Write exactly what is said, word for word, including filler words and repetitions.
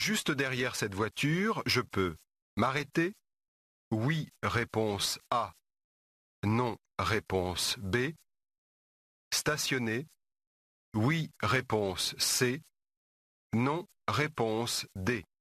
juste derrière cette voiture, je peux m'arrêter? Oui, réponse A. Non, réponse B. Stationner? Oui, réponse C. Non, réponse D.